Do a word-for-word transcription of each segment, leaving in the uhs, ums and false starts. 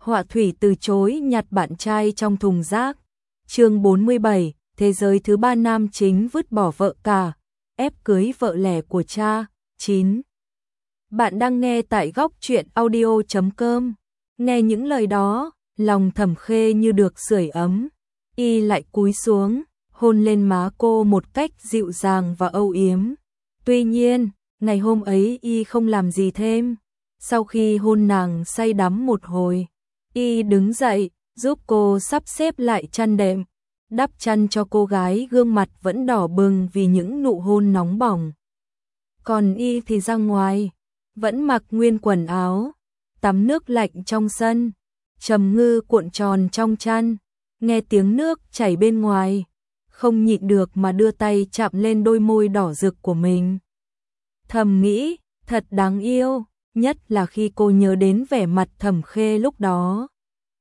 Họa thủy từ chối nhặt bạn trai trong thùng rác. Chương bốn mươi bảy, thế giới thứ ba nam chính vứt bỏ vợ cả, ép cưới vợ lẻ của cha. chín. Bạn đang nghe tại góc truyện audio chấm com. Nghe những lời đó, lòng Thẩm Khê như được sưởi ấm. Y lại cúi xuống, hôn lên má cô một cách dịu dàng và âu yếm. Tuy nhiên, ngày hôm ấy Y không làm gì thêm. Sau khi hôn nàng say đắm một hồi, Y đứng dậy, giúp cô sắp xếp lại chăn đệm, đắp chăn cho cô gái gương mặt vẫn đỏ bừng vì những nụ hôn nóng bỏng. Còn Y thì ra ngoài, vẫn mặc nguyên quần áo, tắm nước lạnh trong sân. Trầm Ngư cuộn tròn trong chăn, nghe tiếng nước chảy bên ngoài, không nhịn được mà đưa tay chạm lên đôi môi đỏ rực của mình. Thầm nghĩ, thật đáng yêu, nhất là khi cô nhớ đến vẻ mặt Thẩm Khê lúc đó.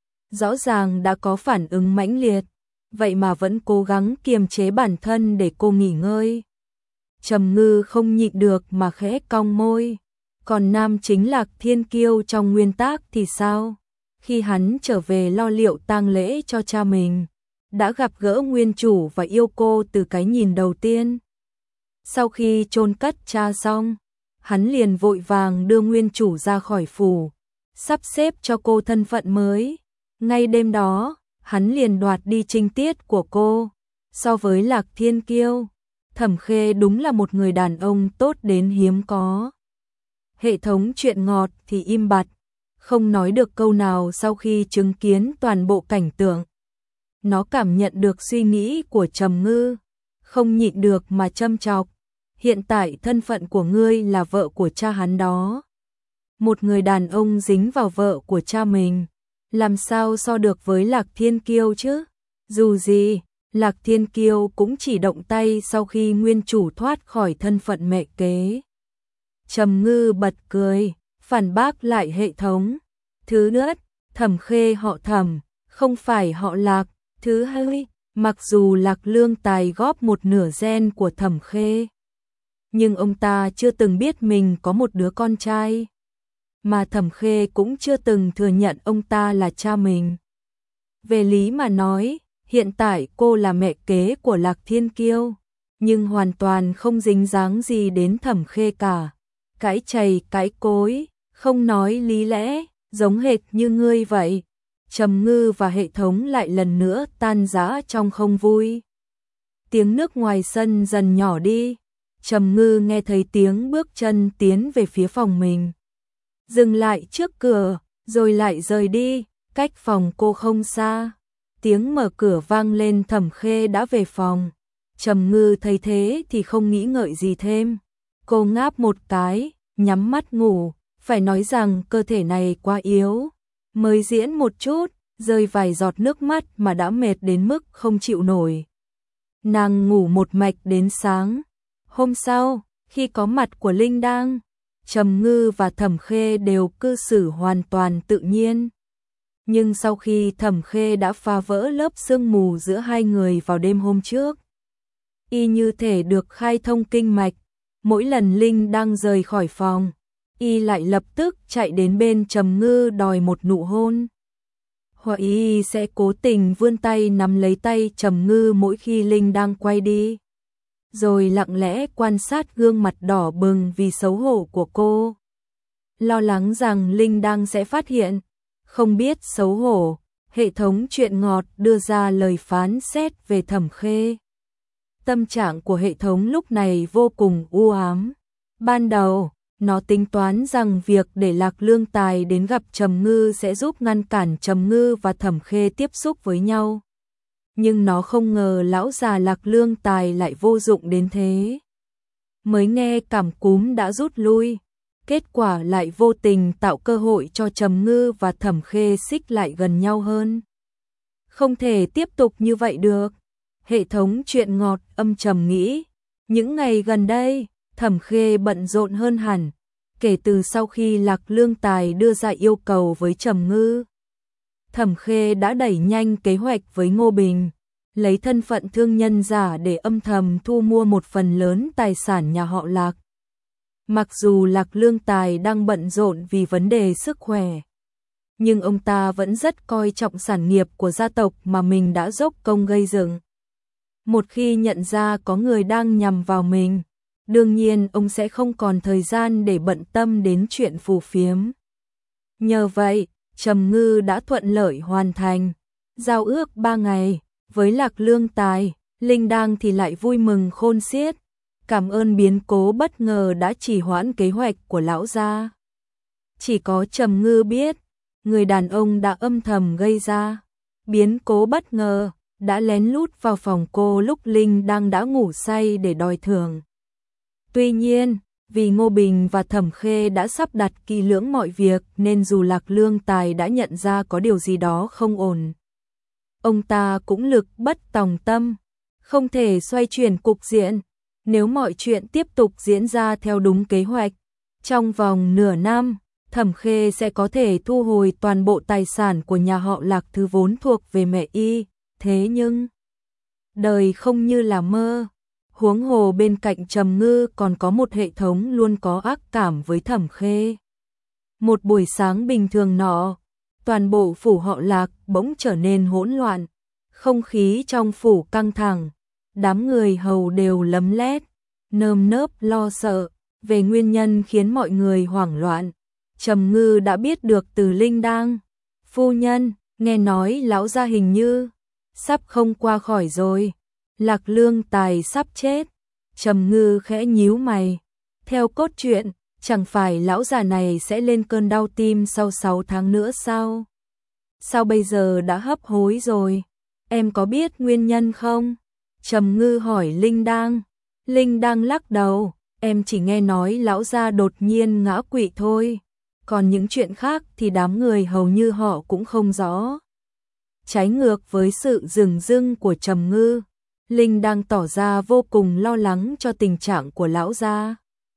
Rõ ràng đã có phản ứng mãnh liệt, vậy mà vẫn cố gắng kiềm chế bản thân để cô nghỉ ngơi. Trầm Ngư không nhịn được mà khẽ cong môi. Còn nam chính Lạc Thiên Kiêu trong nguyên tác thì sao? Khi hắn trở về lo liệu tang lễ cho cha mình, đã gặp gỡ nguyên chủ và yêu cô từ cái nhìn đầu tiên. Sau khi chôn cất cha xong, hắn liền vội vàng đưa nguyên chủ ra khỏi phủ, sắp xếp cho cô thân phận mới. Ngay đêm đó, hắn liền đoạt đi trinh tiết của cô. So với Lạc Thiên Kiêu, Thẩm Khê đúng là một người đàn ông tốt đến hiếm có. Hệ thống truyện ngọt thì im bặt, không nói được câu nào sau khi chứng kiến toàn bộ cảnh tượng. Nó cảm nhận được suy nghĩ của Trầm Ngư, không nhịn được mà châm chọc. Hiện tại thân phận của ngươi là vợ của cha hắn đó. Một người đàn ông dính vào vợ của cha mình, làm sao so được với Lạc Thiên Kiêu chứ? Dù gì, Lạc Thiên Kiêu cũng chỉ động tay sau khi nguyên chủ thoát khỏi thân phận mẹ kế. Trầm Ngư bật cười, phản bác lại hệ thống. Thứ nhất, Thẩm Khê họ Thẩm, không phải họ Lạc. Thứ hai, mặc dù Lạc Lương Tài góp một nửa gen của Thẩm Khê, nhưng ông ta chưa từng biết mình có một đứa con trai. Mà Thẩm Khê cũng chưa từng thừa nhận ông ta là cha mình. Về lý mà nói, hiện tại cô là mẹ kế của Lạc Thiên Kiêu, nhưng hoàn toàn không dính dáng gì đến Thẩm Khê cả. Cãi chày cãi cối, không nói lý lẽ, giống hệt như ngươi vậy. Trầm Ngư và hệ thống lại lần nữa tan rã trong không vui. Tiếng nước ngoài sân dần nhỏ đi. Trầm Ngư nghe thấy tiếng bước chân tiến về phía phòng mình. Dừng lại trước cửa, rồi lại rời đi, cách phòng cô không xa. Tiếng mở cửa vang lên, Thẩm Khê đã về phòng. Trầm Ngư thấy thế thì không nghĩ ngợi gì thêm. Cô ngáp một cái, nhắm mắt ngủ, phải nói rằng cơ thể này quá yếu. Mới diễn một chút, rơi vài giọt nước mắt mà đã mệt đến mức không chịu nổi. Nàng ngủ một mạch đến sáng. Hôm sau, khi có mặt của Linh Đang, Trầm Ngư và Thẩm Khê đều cư xử hoàn toàn tự nhiên. Nhưng sau khi Thẩm Khê đã phá vỡ lớp sương mù giữa hai người vào đêm hôm trước, y như thể được khai thông kinh mạch. Mỗi lần Linh Đang rời khỏi phòng, y lại lập tức chạy đến bên Trầm Ngư đòi một nụ hôn. Hoặc y sẽ cố tình vươn tay nắm lấy tay Trầm Ngư mỗi khi Linh Đang quay đi, rồi lặng lẽ quan sát gương mặt đỏ bừng vì xấu hổ của cô. Lo lắng rằng Linh Đang sẽ phát hiện. Không biết xấu hổ, hệ thống truyện ngọt đưa ra lời phán xét về Thẩm Khê. Tâm trạng của hệ thống lúc này vô cùng u ám. Ban đầu, nó tính toán rằng việc để Lạc Lương Tài đến gặp Trầm Ngư sẽ giúp ngăn cản Trầm Ngư và Thẩm Khê tiếp xúc với nhau. Nhưng nó không ngờ lão già Lạc Lương Tài lại vô dụng đến thế. Mới nghe cảm cúm đã rút lui, kết quả lại vô tình tạo cơ hội cho Trầm Ngư và Thẩm Khê xích lại gần nhau hơn. Không thể tiếp tục như vậy được. Hệ thống truyện ngọt âm trầm nghĩ. Những ngày gần đây, Thẩm Khê bận rộn hơn hẳn, kể từ sau khi Lạc Lương Tài đưa ra yêu cầu với Trầm Ngư. Thẩm Khê đã đẩy nhanh kế hoạch với Ngô Bình, lấy thân phận thương nhân giả để âm thầm thu mua một phần lớn tài sản nhà họ Lạc. Mặc dù Lạc Lương Tài đang bận rộn vì vấn đề sức khỏe, nhưng ông ta vẫn rất coi trọng sản nghiệp của gia tộc mà mình đã dốc công gây dựng. Một khi nhận ra có người đang nhằm vào mình, đương nhiên ông sẽ không còn thời gian để bận tâm đến chuyện phù phiếm. Nhờ vậy, Trầm Ngư đã thuận lợi hoàn thành giao ước ba ngày với Lạc Lương Tài. Linh Đang thì lại vui mừng khôn xiết, cảm ơn biến cố bất ngờ đã trì hoãn kế hoạch của lão gia. Chỉ có Trầm Ngư biết, người đàn ông đã âm thầm gây ra biến cố bất ngờ, đã lén lút vào phòng cô lúc Linh Đang đã ngủ say để đòi thưởng. Tuy nhiên, vì Ngô Bình và Thẩm Khê đã sắp đặt kỹ lưỡng mọi việc nên dù Lạc Lương Tài đã nhận ra có điều gì đó không ổn, ông ta cũng lực bất tòng tâm, không thể xoay chuyển cục diện. Nếu mọi chuyện tiếp tục diễn ra theo đúng kế hoạch, trong vòng nửa năm, Thẩm Khê sẽ có thể thu hồi toàn bộ tài sản của nhà họ Lạc thứ vốn thuộc về mẹ y. Thế nhưng, đời không như là mơ. Huống hồ bên cạnh Trầm Ngư còn có một hệ thống luôn có ác cảm với Thẩm Khê. Một buổi sáng bình thường nọ, toàn bộ phủ họ Lạc bỗng trở nên hỗn loạn, không khí trong phủ căng thẳng, đám người hầu đều lấm lét, nơm nớp lo sợ. Về nguyên nhân khiến mọi người hoảng loạn, Trầm Ngư đã biết được từ Linh Đang. Phu nhân, nghe nói lão gia hình như sắp không qua khỏi rồi. Lạc Lương Tài sắp chết. Trầm Ngư khẽ nhíu mày. Theo cốt truyện, chẳng phải lão già này sẽ lên cơn đau tim sau sáu tháng nữa sao? Sao bây giờ đã hấp hối rồi? Em có biết nguyên nhân không? Trầm Ngư hỏi Linh Đang. Linh Đang lắc đầu. Em chỉ nghe nói lão gia đột nhiên ngã quỵ thôi. Còn những chuyện khác thì đám người hầu như họ cũng không rõ. Trái ngược với sự dửng dưng của Trầm Ngư, Linh đang tỏ ra vô cùng lo lắng cho tình trạng của lão gia.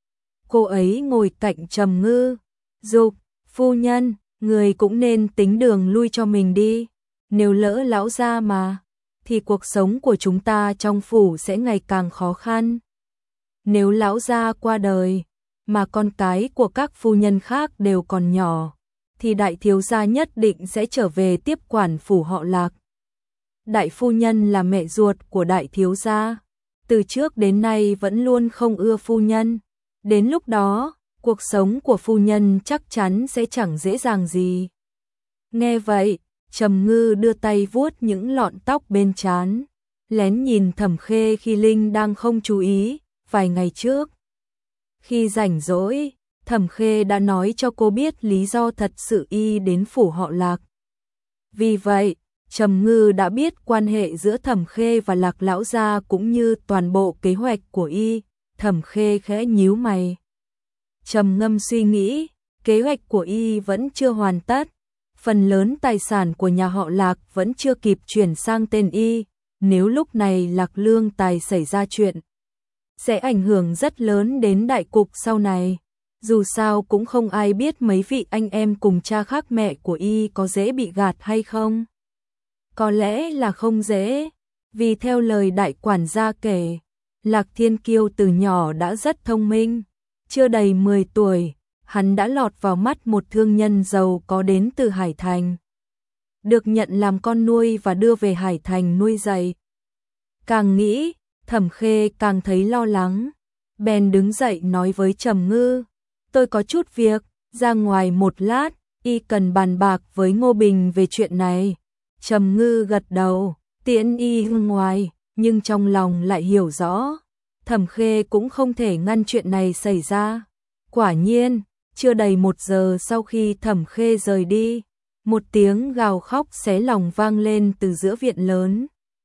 Cô ấy ngồi cạnh Trầm Ngư, dục, phu nhân, người cũng nên tính đường lui cho mình đi. Nếu lỡ lão gia mà, thì cuộc sống của chúng ta trong phủ sẽ ngày càng khó khăn. Nếu lão gia qua đời, mà con cái của các phu nhân khác đều còn nhỏ, thì đại thiếu gia nhất định sẽ trở về tiếp quản phủ họ Lạc. Đại phu nhân là mẹ ruột của đại thiếu gia, từ trước đến nay vẫn luôn không ưa phu nhân. Đến lúc đó, cuộc sống của phu nhân chắc chắn sẽ chẳng dễ dàng gì. Nghe vậy, Trầm Ngư đưa tay vuốt những lọn tóc bên trán, lén nhìn Thẩm Khê khi Linh đang không chú ý. Vài ngày trước, khi rảnh rỗi, Thẩm Khê đã nói cho cô biết lý do thật sự y đến phủ họ Lạc. Vì vậy, Trầm Ngư đã biết quan hệ giữa Thẩm Khê và Lạc lão gia cũng như toàn bộ kế hoạch của y. Thẩm Khê khẽ nhíu mày, trầm ngâm suy nghĩ, kế hoạch của y vẫn chưa hoàn tất, phần lớn tài sản của nhà họ Lạc vẫn chưa kịp chuyển sang tên y. Nếu lúc này Lạc Lương Tài xảy ra chuyện, sẽ ảnh hưởng rất lớn đến đại cục sau này. Dù sao cũng không ai biết mấy vị anh em cùng cha khác mẹ của y có dễ bị gạt hay không. Có lẽ là không dễ, vì theo lời đại quản gia kể, Lạc Thiên Kiêu từ nhỏ đã rất thông minh. Chưa đầy mười tuổi, hắn đã lọt vào mắt một thương nhân giàu có đến từ Hải Thành, được nhận làm con nuôi và đưa về Hải Thành nuôi dạy. Càng nghĩ, Thẩm Khê càng thấy lo lắng, bèn đứng dậy nói với Trầm Ngư, tôi có chút việc, ra ngoài một lát, y cần bàn bạc với Ngô Bình về chuyện này. Trầm Ngư gật đầu, tiễn y hương ngoài, nhưng trong lòng lại hiểu rõ, Thẩm Khê cũng không thể ngăn chuyện này xảy ra. Quả nhiên, chưa đầy một giờ sau khi Thẩm Khê rời đi, một tiếng gào khóc xé lòng vang lên từ giữa viện lớn.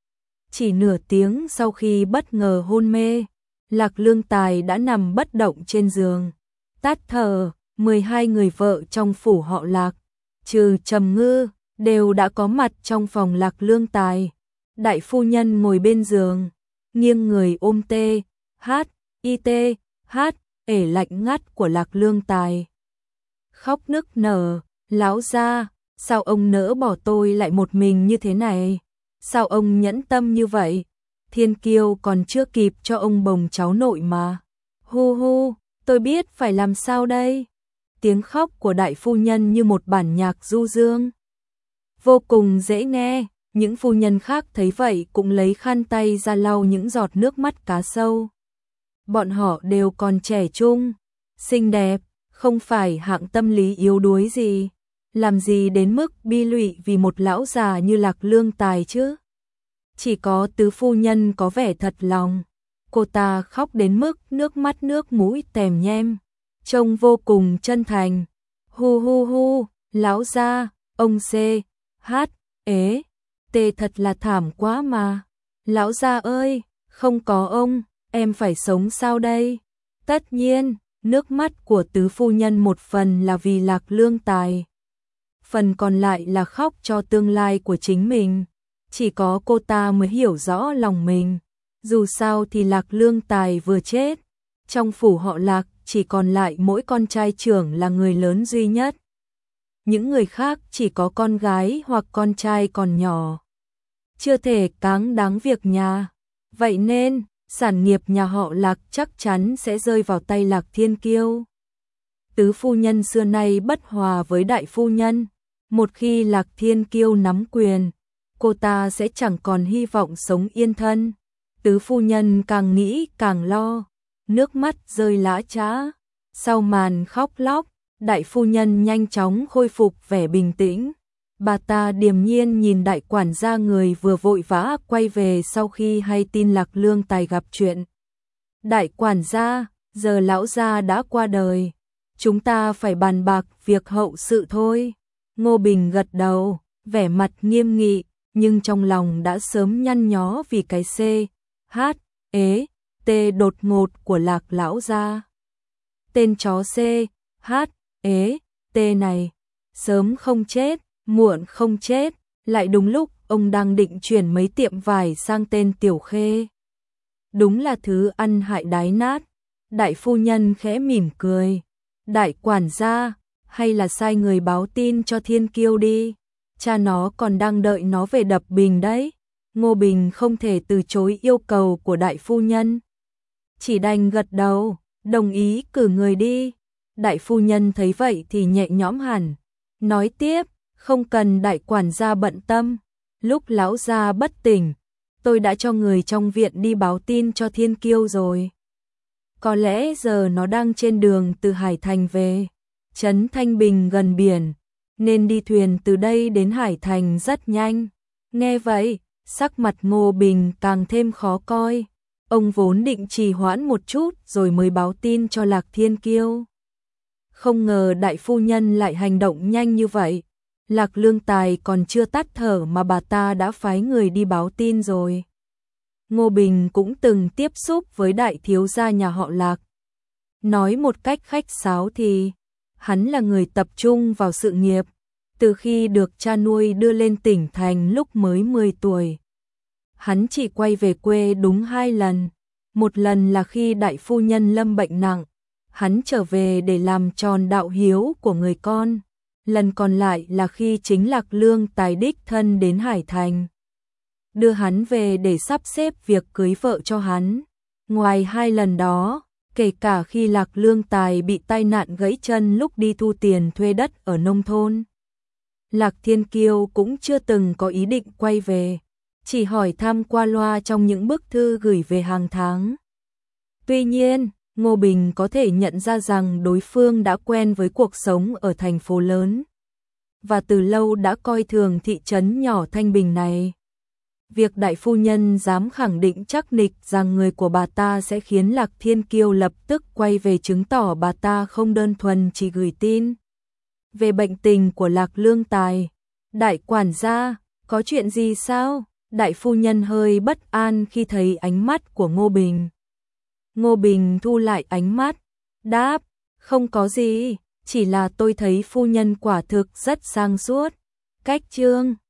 Chỉ nửa tiếng sau khi bất ngờ hôn mê, Lạc Lương Tài đã nằm bất động trên giường, tắt thở. mười hai người vợ trong phủ họ Lạc, trừ Trầm Ngư, đều đã có mặt trong phòng Lạc Lương Tài. Đại phu nhân ngồi bên giường, nghiêng người ôm tê, hát, y tê, hát, ể lạnh ngắt của Lạc Lương Tài. Khóc nức nở, lão gia, sao ông nỡ bỏ tôi lại một mình như thế này? Sao ông nhẫn tâm như vậy? Thiên Kiêu còn chưa kịp cho ông bồng cháu nội mà. Hu hu, tôi biết phải làm sao đây? tiếng khóc của đại phu nhân như một bản nhạc du dương. Vô cùng dễ nghe, những phu nhân khác thấy vậy cũng lấy khăn tay ra lau những giọt nước mắt cá sâu. Bọn họ đều còn trẻ trung, xinh đẹp, không phải hạng tâm lý yếu đuối gì. Làm gì đến mức bi lụy vì một lão già như Lạc Lương Tài chứ? Chỉ có tứ phu nhân có vẻ thật lòng. Cô ta khóc đến mức nước mắt nước mũi tèm nhem, trông vô cùng chân thành. Hu hu hu, lão gia, ông C, hát, ế, tê thật là thảm quá mà. Lão gia ơi, không có ông, em phải sống sao đây? Tất nhiên, nước mắt của tứ phu nhân một phần là vì Lạc Lương Tài, phần còn lại là khóc cho tương lai của chính mình. Chỉ có cô ta mới hiểu rõ lòng mình. Dù sao thì Lạc Lương Tài vừa chết, trong phủ họ Lạc chỉ còn lại mỗi con trai trưởng là người lớn duy nhất. Những người khác chỉ có con gái hoặc con trai còn nhỏ, chưa thể cáng đáng việc nhà. Vậy nên, sản nghiệp nhà họ Lạc chắc chắn sẽ rơi vào tay Lạc Thiên Kiêu. Tứ phu nhân xưa nay bất hòa với đại phu nhân. Một khi Lạc Thiên Kiêu nắm quyền, cô ta sẽ chẳng còn hy vọng sống yên thân. Tứ phu nhân càng nghĩ càng lo, nước mắt rơi lã chã. Sau màn khóc lóc, đại phu nhân nhanh chóng khôi phục vẻ bình tĩnh. Bà ta điềm nhiên nhìn đại quản gia người vừa vội vã quay về sau khi hay tin Lạc Lương Tài gặp chuyện. Đại quản gia, giờ lão gia đã qua đời, chúng ta phải bàn bạc việc hậu sự thôi. Ngô Bình gật đầu, vẻ mặt nghiêm nghị, nhưng trong lòng đã sớm nhăn nhó vì cái C, H, ế, T đột ngột của Lạc lão gia. Tên chó C, H, ế, T này, sớm không chết, muộn không chết, lại đúng lúc ông đang định chuyển mấy tiệm vải sang tên Tiểu Khê. Đúng là thứ ăn hại đái nát. Đại phu nhân khẽ mỉm cười. Đại quản gia, hay là sai người báo tin cho Thiên Kiêu đi, cha nó còn đang đợi nó về đập bình đấy. Ngô Bình không thể từ chối yêu cầu của đại phu nhân, chỉ đành gật đầu, đồng ý cử người đi. Đại phu nhân thấy vậy thì nhẹ nhõm hẳn, nói tiếp, không cần đại quản gia bận tâm, lúc lão gia bất tỉnh, tôi đã cho người trong viện đi báo tin cho Thiên Kiêu rồi. Có lẽ giờ nó đang trên đường từ Hải Thành về. Trấn Thanh Bình gần biển, nên đi thuyền từ đây đến Hải Thành rất nhanh. Nghe vậy, sắc mặt Ngô Bình càng thêm khó coi. Ông vốn định trì hoãn một chút rồi mới báo tin cho Lạc Thiên Kiêu. Không ngờ đại phu nhân lại hành động nhanh như vậy. Lạc Lương Tài còn chưa tắt thở mà bà ta đã phái người đi báo tin rồi. Ngô Bình cũng từng tiếp xúc với đại thiếu gia nhà họ Lạc. Nói một cách khách sáo thì hắn là người tập trung vào sự nghiệp, từ khi được cha nuôi đưa lên tỉnh thành lúc mới mười tuổi. Hắn chỉ quay về quê đúng hai lần, một lần là khi đại phu nhân lâm bệnh nặng, hắn trở về để làm tròn đạo hiếu của người con, lần còn lại là khi chính Lạc Lương Tài đích thân đến Hải Thành, đưa hắn về để sắp xếp việc cưới vợ cho hắn. Ngoài hai lần đó, kể cả khi Lạc Lương Tài bị tai nạn gãy chân lúc đi thu tiền thuê đất ở nông thôn, Lạc Thiên Kiêu cũng chưa từng có ý định quay về, chỉ hỏi thăm qua loa trong những bức thư gửi về hàng tháng. Tuy nhiên, Ngô Bình có thể nhận ra rằng đối phương đã quen với cuộc sống ở thành phố lớn, và từ lâu đã coi thường thị trấn nhỏ Thanh Bình này. Việc đại phu nhân dám khẳng định chắc nịch rằng người của bà ta sẽ khiến Lạc Thiên Kiêu lập tức quay về chứng tỏ bà ta không đơn thuần chỉ gửi tin về bệnh tình của Lạc Lương Tài. Đại quản gia, có chuyện gì sao? Đại phu nhân hơi bất an khi thấy ánh mắt của Ngô Bình. Ngô Bình thu lại ánh mắt, đáp, không có gì, chỉ là tôi thấy phu nhân quả thực rất sang suốt. Cách chương